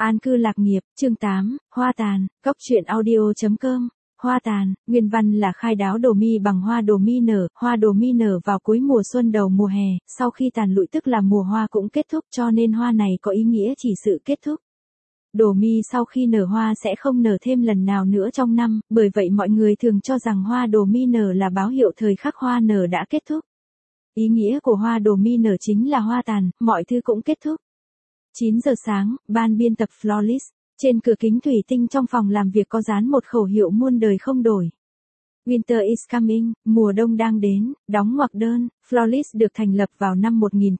An cư lạc nghiệp, chương 8, hoa tàn, góc truyện audio.com. Hoa tàn, nguyên văn là khai đáo đồ mi bằng hoa đồ mi nở vào cuối mùa xuân đầu mùa hè, sau khi tàn lụi tức là mùa hoa cũng kết thúc, cho nên hoa này có ý nghĩa chỉ sự kết thúc. Đồ mi sau khi nở hoa sẽ không nở thêm lần nào nữa trong năm, bởi vậy mọi người thường cho rằng hoa đồ mi nở là báo hiệu thời khắc hoa nở đã kết thúc. Ý nghĩa của hoa đồ mi nở chính là hoa tàn, mọi thứ cũng kết thúc. 9 giờ sáng, ban biên tập Flawless. Trên cửa kính thủy tinh trong phòng làm việc có dán một khẩu hiệu muôn đời không đổi. Winter is coming, mùa đông đang đến, đóng ngoặc đơn. Flawless được thành lập vào năm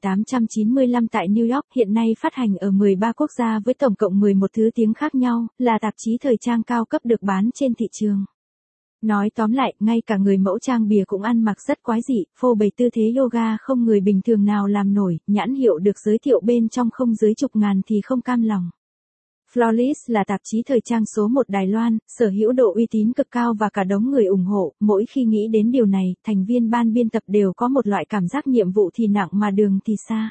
1895 tại New York, hiện nay phát hành ở 13 quốc gia với tổng cộng 11 thứ tiếng khác nhau, là tạp chí thời trang cao cấp được bán trên thị trường. Nói tóm lại, ngay cả người mẫu trang bìa cũng ăn mặc rất quái dị, phô bày tư thế yoga không người bình thường nào làm nổi, nhãn hiệu được giới thiệu bên trong không dưới chục ngàn thì không cam lòng. Flawless là tạp chí thời trang số 1 Đài Loan, sở hữu độ uy tín cực cao và cả đống người ủng hộ, mỗi khi nghĩ đến điều này, thành viên ban biên tập đều có một loại cảm giác nhiệm vụ thì nặng mà đường thì xa.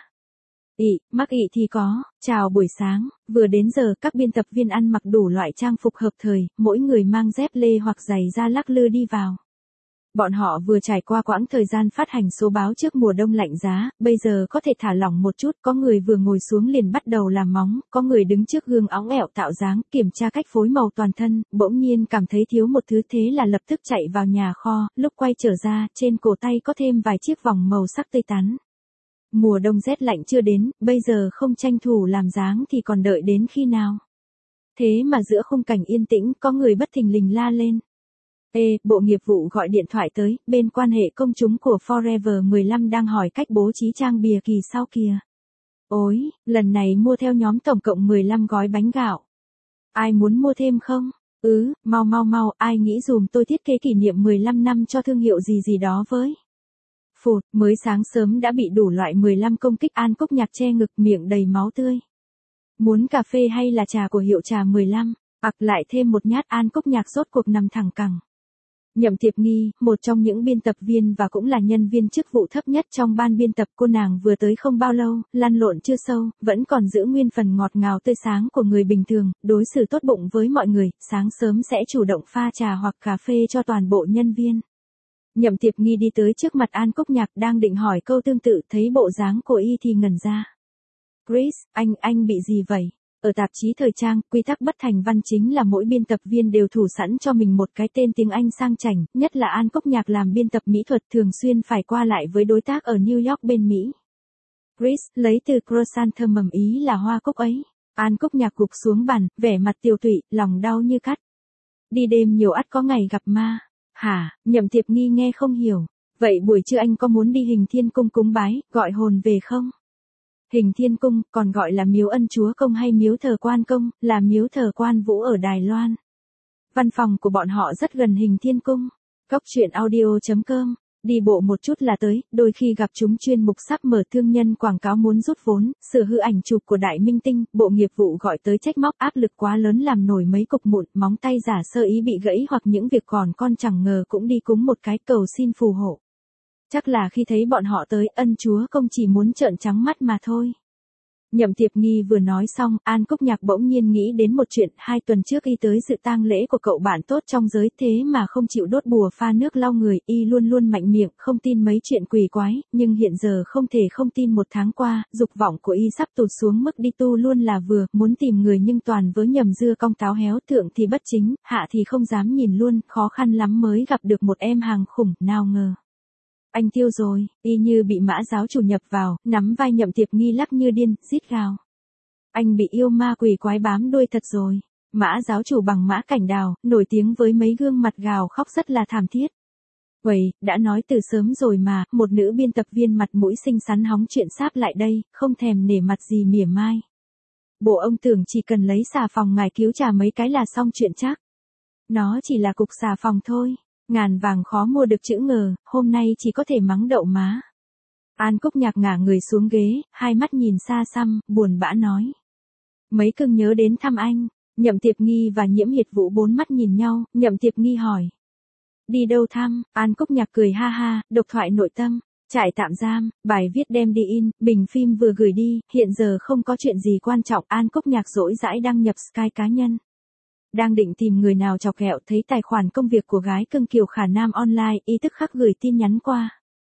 Mắc thì có, chào buổi sáng, vừa đến giờ các biên tập viên ăn mặc đủ loại trang phục hợp thời, mỗi người mang dép lê hoặc giày da lắc lư đi vào. Bọn họ vừa trải qua quãng thời gian phát hành số báo trước mùa đông lạnh giá, bây giờ có thể thả lỏng một chút, có người vừa ngồi xuống liền bắt đầu làm móng, có người đứng trước gương óng ẹo tạo dáng, kiểm tra cách phối màu toàn thân, bỗng nhiên cảm thấy thiếu một thứ thế là lập tức chạy vào nhà kho, lúc quay trở ra, trên cổ tay có thêm vài chiếc vòng màu sắc tươi tắn. Mùa đông rét lạnh chưa đến, bây giờ không tranh thủ làm dáng thì còn đợi đến khi nào? Thế mà giữa khung cảnh yên tĩnh, có người bất thình lình la lên. Bộ nghiệp vụ gọi điện thoại tới, bên quan hệ công chúng của Forever 15 đang hỏi cách bố trí trang bìa kỳ sau kìa. Ôi, lần này mua theo nhóm tổng cộng 15 gói bánh gạo. Ai muốn mua thêm không? Mau, ai nghĩ dùm tôi thiết kế kỷ niệm 15 năm cho thương hiệu gì đó với. Mới sáng sớm đã bị đủ loại 15 công kích. An Cúc Nhạc che ngực miệng đầy máu tươi. Muốn cà phê hay là trà của hiệu trà 15? Lại thêm một nhát. An Cúc Nhạc rốt cuộc nằm thẳng cẳng. Nhậm Tiệp Nghi, một trong những biên tập viên và cũng là nhân viên chức vụ thấp nhất trong ban biên tập, cô nàng vừa tới không bao lâu, lăn lộn chưa sâu, vẫn còn giữ nguyên phần ngọt ngào tươi sáng của người bình thường, đối xử tốt bụng với mọi người, sáng sớm sẽ chủ động pha trà hoặc cà phê cho toàn bộ nhân viên. Nhậm Tiệp Nghi đi tới trước mặt An Cúc Nhạc đang định hỏi câu tương tự, thấy bộ dáng của y thì ngẩn ra. Chris, anh bị gì vậy? Ở tạp chí thời trang, quy tắc bất thành văn chính là mỗi biên tập viên đều thủ sẵn cho mình một cái tên tiếng Anh sang chảnh, nhất là An Cúc Nhạc làm biên tập mỹ thuật thường xuyên phải qua lại với đối tác ở New York bên Mỹ. Chris, lấy từ croissant thơm mầm ý là hoa cúc ấy. An Cúc Nhạc gục xuống bàn, vẻ mặt tiều tụy, lòng đau như cắt. Đi đêm nhiều ắt có ngày gặp ma. Hả? Nhậm Tiệp Nghi nghe không hiểu. Vậy buổi trưa anh có muốn đi Hình Thiên Cung cúng bái, gọi hồn về không? Hình Thiên Cung, còn gọi là miếu Ân Chúa Công hay miếu thờ Quan Công, là miếu thờ Quan Vũ ở Đài Loan. Văn phòng của bọn họ rất gần Hình Thiên Cung. Góc truyện audio.com. Đi bộ một chút là tới, đôi khi gặp chúng chuyên mục sắp mở thương nhân quảng cáo muốn rút vốn, sửa hư ảnh chụp của đại minh tinh, bộ nghiệp vụ gọi tới trách móc, áp lực quá lớn làm nổi mấy cục mụn, móng tay giả sơ ý bị gãy hoặc những việc còn con chẳng ngờ cũng đi cúng một cái cầu xin phù hộ. Chắc là khi thấy bọn họ tới, Ân Chúa Công chỉ muốn trợn trắng mắt mà thôi. Nhậm Tiệp Nghi vừa nói xong, An Cúc Nhạc bỗng nhiên nghĩ đến một chuyện, 2 tuần trước y tới dự tang lễ của cậu bạn tốt trong giới, thế mà không chịu đốt bùa pha nước lau người, y luôn luôn mạnh miệng, không tin mấy chuyện quỷ quái, nhưng hiện giờ không thể không tin. 1 tháng qua, dục vọng của y sắp tụt xuống mức đi tu luôn là vừa, muốn tìm người nhưng toàn với nhầm dưa cong táo héo, thượng thì bất chính, hạ thì không dám nhìn luôn, khó khăn lắm mới gặp được một em hàng khủng, nào ngờ. Anh tiêu rồi, y như bị mã giáo chủ nhập vào, nắm vai Nhậm Tiệp Nghi lắc như điên, rít gào. Anh bị yêu ma quỷ quái bám đuôi thật rồi. Mã giáo chủ bằng Mã Cảnh Đào, nổi tiếng với mấy gương mặt gào khóc rất là thảm thiết. Đã nói từ sớm rồi mà, một nữ biên tập viên mặt mũi xinh xắn hóng chuyện sáp lại đây, không thèm nể mặt gì mỉa mai. Bộ ông tưởng chỉ cần lấy xà phòng ngài cứu trà mấy cái là xong chuyện chắc. Nó chỉ là cục xà phòng thôi. Ngàn vàng khó mua được chữ ngờ, hôm nay chỉ có thể mắng đậu má. An Cúc Nhạc ngả người xuống ghế, hai mắt nhìn xa xăm, buồn bã nói. Mấy cưng nhớ đến thăm anh. Nhậm Tiệp Nghi và Nhiễm Hiệt Vũ 4 mắt nhìn nhau, Nhậm Tiệp Nghi hỏi. Đi đâu thăm? An Cúc Nhạc cười ha ha, độc thoại nội tâm. Trại tạm giam, bài viết đem đi in, bình phim vừa gửi đi, hiện giờ không có chuyện gì quan trọng, An Cốc Nhạc rỗi rãi đăng nhập Sky cá nhân. Đang định tìm người nào chọc ghẹo thấy tài khoản công việc của gái cưng Kiều Khả Nam online, y tức khắc gửi tin nhắn qua.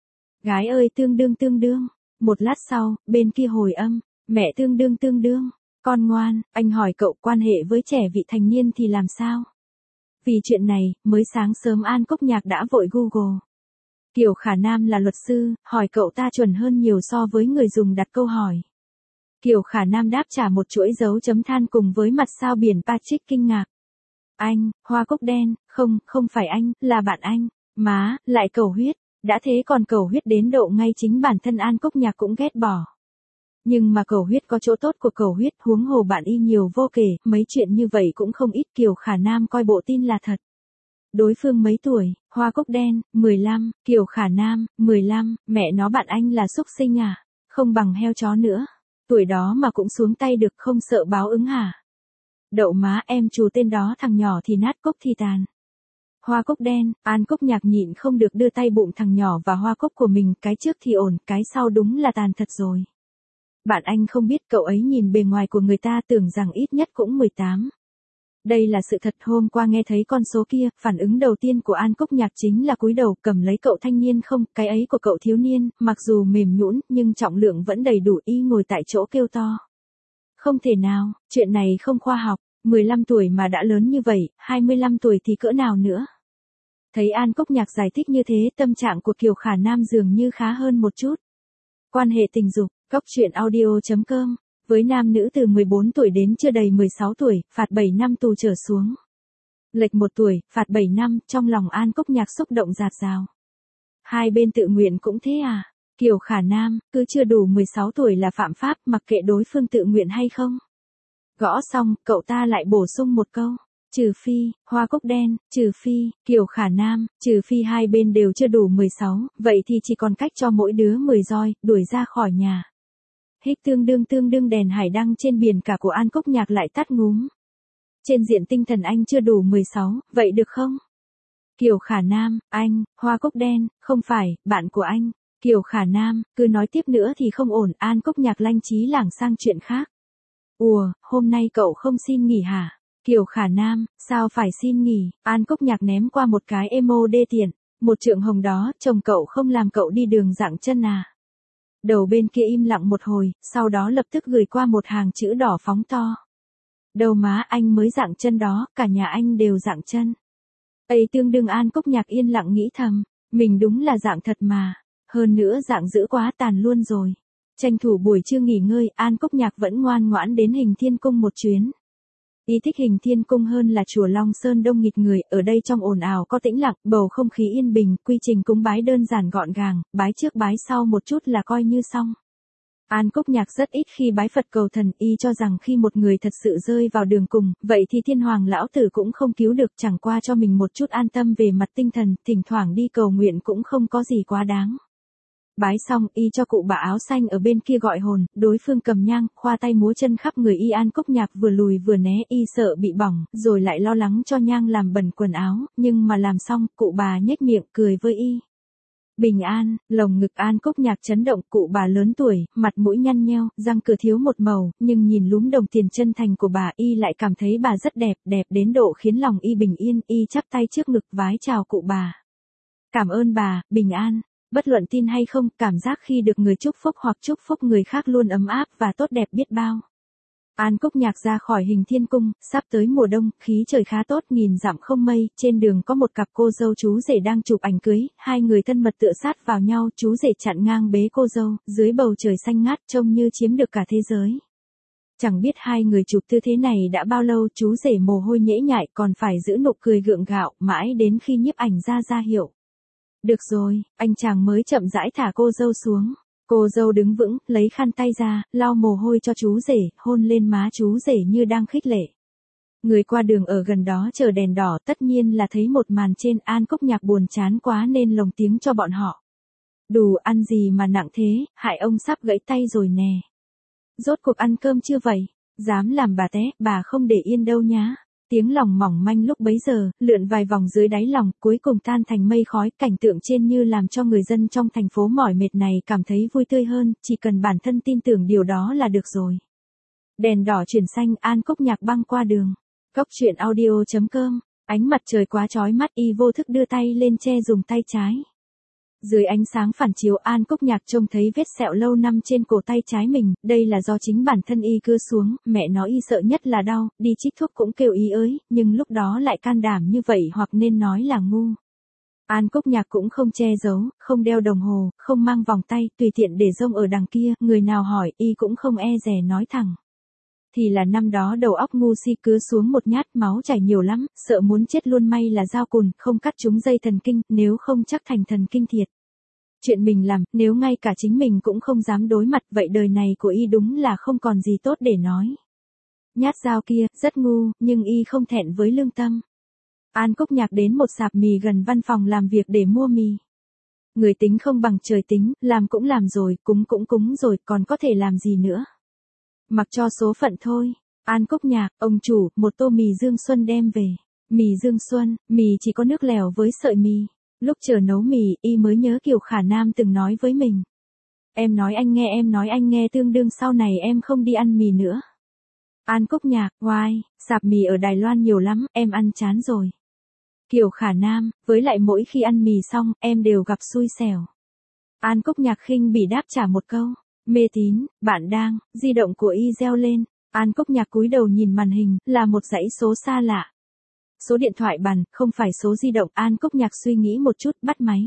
Gái ơi tương đương. Một lát sau, bên kia hồi âm, mẹ tương đương. Con ngoan, anh hỏi cậu quan hệ với trẻ vị thành niên thì làm sao? Vì chuyện này, mới sáng sớm An Cốc Nhạc đã vội Google. Kiều Khả Nam là luật sư, hỏi cậu ta chuẩn hơn nhiều so với người dùng đặt câu hỏi. Kiều Khả Nam đáp trả một chuỗi dấu chấm than cùng với mặt sao biển Patrick kinh ngạc. Anh, hoa cúc đen, không phải anh, là bạn anh. Má, lại cầu huyết. Đã thế còn cầu huyết đến độ ngay chính bản thân An Cốc Nhạc cũng ghét bỏ. Nhưng mà cầu huyết có chỗ tốt của cầu huyết, huống hồ bạn y nhiều vô kể, mấy chuyện như vậy cũng không ít. Kiều Khả Nam coi bộ tin là thật. Đối phương mấy tuổi, hoa cúc đen, 15, Kiều Khả Nam, 15, mẹ nó bạn anh là xúc sinh à, không bằng heo chó nữa. Tuổi đó mà cũng xuống tay được, không sợ báo ứng hả? Đậu má em trù tên đó, thằng nhỏ thì nát cốc thì tàn. Hoa cúc đen, An Cốc Nhạc nhịn không được đưa tay bụng thằng nhỏ và hoa cúc của mình, cái trước thì ổn, cái sau đúng là tàn thật rồi. Bạn anh không biết cậu ấy nhìn bề ngoài của người ta tưởng rằng ít nhất cũng 18. Đây là sự thật. Hôm qua nghe thấy con số kia, phản ứng đầu tiên của An Cốc Nhạc chính là cúi đầu cầm lấy cậu thanh niên không, cái ấy của cậu thiếu niên, mặc dù mềm nhũn nhưng trọng lượng vẫn đầy đủ. Y ngồi tại chỗ kêu to. Không thể nào, chuyện này không khoa học, 15 tuổi mà đã lớn như vậy, 25 tuổi thì cỡ nào nữa. Thấy An Cốc Nhạc giải thích như thế, tâm trạng của Kiều Khả Nam dường như khá hơn một chút. Quan hệ tình dục, Cốc truyện audio.com. Với nam nữ từ 14 tuổi đến chưa đầy 16 tuổi, phạt 7 năm tù trở xuống. Lệch 1 tuổi, phạt 7 năm, trong lòng An Cốc Nhạc xúc động dạt dào. Hai bên tự nguyện cũng thế à? Kiều Khả Nam, cứ chưa đủ 16 tuổi là phạm pháp, mặc kệ đối phương tự nguyện hay không. Gõ xong, cậu ta lại bổ sung một câu. Trừ phi, hoa cúc đen, trừ phi, Kiều Khả Nam, trừ phi hai bên đều chưa đủ 16, vậy thì chỉ còn cách cho mỗi đứa 10 roi, đuổi ra khỏi nhà. Hích tương đương đèn hải đăng trên biển cả của An Cốc Nhạc lại tắt ngúm. Trên diện tinh thần anh chưa đủ 16, vậy được không? Kiều Khả Nam, anh, hoa cúc đen, không phải, bạn của anh. Kiều Khả Nam, cứ nói tiếp nữa thì không ổn. An Cốc Nhạc lanh trí lảng sang chuyện khác. Ủa, hôm nay cậu không xin nghỉ hả? Kiều Khả Nam, sao phải xin nghỉ? An Cốc Nhạc ném qua một cái emo đê tiện. Một trượng hồng đó, chồng cậu không làm cậu đi đường dạng chân à? Đầu bên kia im lặng một hồi, sau đó lập tức gửi qua một hàng chữ đỏ phóng to. Đâu má, anh mới dạng chân đó, cả nhà anh đều dạng chân. Ấy tương đương. An Cốc Nhạc yên lặng nghĩ thầm, mình đúng là dạng thật mà, hơn nữa dạng dữ quá, tàn luôn rồi. Tranh thủ buổi trưa nghỉ ngơi, An Cốc Nhạc vẫn ngoan ngoãn đến Hình Thiên Cung một chuyến. Y thích Hình Thiên Cung hơn là chùa Long Sơn đông nghịt người, ở đây trong ồn ào có tĩnh lặng, bầu không khí yên bình, quy trình cúng bái đơn giản gọn gàng, bái trước bái sau một chút là coi như xong. An Cốc Nhạc rất ít khi bái Phật cầu thần, y cho rằng khi một người thật sự rơi vào đường cùng, vậy thì Thiên Hoàng lão tử cũng không cứu được, chẳng qua cho mình một chút an tâm về mặt tinh thần, thỉnh thoảng đi cầu nguyện cũng không có gì quá đáng. Bái xong, y cho cụ bà áo xanh ở bên kia gọi hồn, đối phương cầm nhang, khoa tay múa chân khắp người y. An Cốc Nhạc vừa lùi vừa né, y sợ bị bỏng, rồi lại lo lắng cho nhang làm bẩn quần áo, nhưng mà làm xong, cụ bà nhếch miệng cười với y. Bình an, lồng ngực An Cốc Nhạc chấn động, cụ bà lớn tuổi, mặt mũi nhăn nheo, răng cửa thiếu một màu, nhưng nhìn lúm đồng tiền chân thành của bà, y lại cảm thấy bà rất đẹp, đẹp đến độ khiến lòng y bình yên, y chắp tay trước ngực vái chào cụ bà. Cảm ơn bà, bình an. Bất luận tin hay không, cảm giác khi được người chúc phúc hoặc chúc phúc người khác luôn ấm áp và tốt đẹp biết bao. An Cốc Nhạc ra khỏi Hình Thiên Cung, sắp tới mùa đông, khí trời khá tốt, nghìn dặm không mây, trên đường có một cặp cô dâu chú rể đang chụp ảnh cưới, hai người thân mật tựa sát vào nhau, chú rể chặn ngang bế cô dâu, dưới bầu trời xanh ngát trông như chiếm được cả thế giới. Chẳng biết hai người chụp tư thế này đã bao lâu, chú rể mồ hôi nhễ nhại còn phải giữ nụ cười gượng gạo, mãi đến khi nhiếp ảnh ra hiệu. Được rồi, anh chàng mới chậm rãi thả cô dâu xuống. Cô dâu đứng vững, lấy khăn tay ra, lau mồ hôi cho chú rể, hôn lên má chú rể như đang khích lệ. Người qua đường ở gần đó chờ đèn đỏ tất nhiên là thấy một màn trên. An Cốc Nhạc buồn chán quá nên lồng tiếng cho bọn họ. Đủ ăn gì mà nặng thế, hại ông sắp gãy tay rồi nè. Rốt cuộc ăn cơm chưa vậy? Dám làm bà té, bà không để yên đâu nhá. Tiếng lòng mỏng manh lúc bấy giờ, lượn vài vòng dưới đáy lòng, cuối cùng tan thành mây khói, cảnh tượng trên như làm cho người dân trong thành phố mỏi mệt này cảm thấy vui tươi hơn, chỉ cần bản thân tin tưởng điều đó là được rồi. Đèn đỏ chuyển xanh, An Cúc Nhạc băng qua đường. Cốc truyện audio.com, ánh mặt trời quá chói mắt, y vô thức đưa tay lên che dùng tay trái. Dưới ánh sáng phản chiếu, An Cúc Nhạc trông thấy vết sẹo lâu năm trên cổ tay trái mình, đây là do chính bản thân y cưa xuống, mẹ nói y sợ nhất là đau, đi chích thuốc cũng kêu y ới, nhưng lúc đó lại can đảm như vậy hoặc nên nói là ngu. An Cúc Nhạc cũng không che giấu, không đeo đồng hồ, không mang vòng tay, tùy tiện để rông ở đằng kia, người nào hỏi y cũng không e dè nói thẳng. Thì là năm đó đầu óc ngu si cứa xuống một nhát, máu chảy nhiều lắm, sợ muốn chết luôn, may là dao cùn, không cắt trúng dây thần kinh, nếu không chắc thành thần kinh thiệt. Chuyện mình làm, nếu ngay cả chính mình cũng không dám đối mặt, vậy đời này của y đúng là không còn gì tốt để nói. Nhát dao kia, rất ngu, nhưng y không thẹn với lương tâm. An Cúc Nhạc đến một sạp mì gần văn phòng làm việc để mua mì. Người tính không bằng trời tính, làm cũng làm rồi, cúng cũng cúng rồi, còn có thể làm gì nữa. Mặc cho số phận thôi. An Cúc Nhạc, ông chủ, một tô mì Dương Xuân đem về. Mì Dương Xuân, mì chỉ có nước lèo với sợi mì. Lúc chờ nấu mì, y mới nhớ Kiều Khả Nam từng nói với mình. Em nói anh nghe tương đương sau này em không đi ăn mì nữa. An Cúc Nhạc, oai, sạp mì ở Đài Loan nhiều lắm, em ăn chán rồi. Kiều Khả Nam, với lại mỗi khi ăn mì xong, em đều gặp xui xẻo. An Cúc Nhạc khinh bỉ đáp trả một câu. Mê tín, bạn đang, di động của y reo lên. An Cúc Nhạc cúi đầu nhìn màn hình, là một dãy số xa lạ. Số điện thoại bàn, không phải số di động. An Cúc Nhạc suy nghĩ một chút, bắt máy.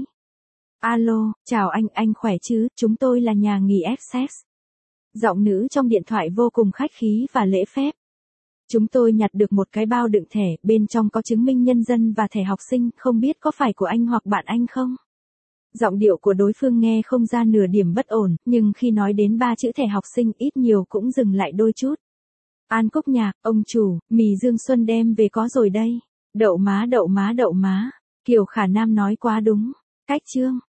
Alo, chào anh khỏe chứ, chúng tôi là nhà nghỉ Essex. Giọng nữ trong điện thoại vô cùng khách khí và lễ phép. Chúng tôi nhặt được một cái bao đựng thẻ, bên trong có chứng minh nhân dân và thẻ học sinh, không biết có phải của anh hoặc bạn anh không? Giọng điệu của đối phương nghe không ra nửa điểm bất ổn, nhưng khi nói đến 3 chữ thẻ học sinh ít nhiều cũng dừng lại đôi chút. An Cúc Nhạc, ông chủ, mì Dương Xuân đem về có rồi đây. Đậu má. Kiều Khả Nam nói quá đúng. Cách chương.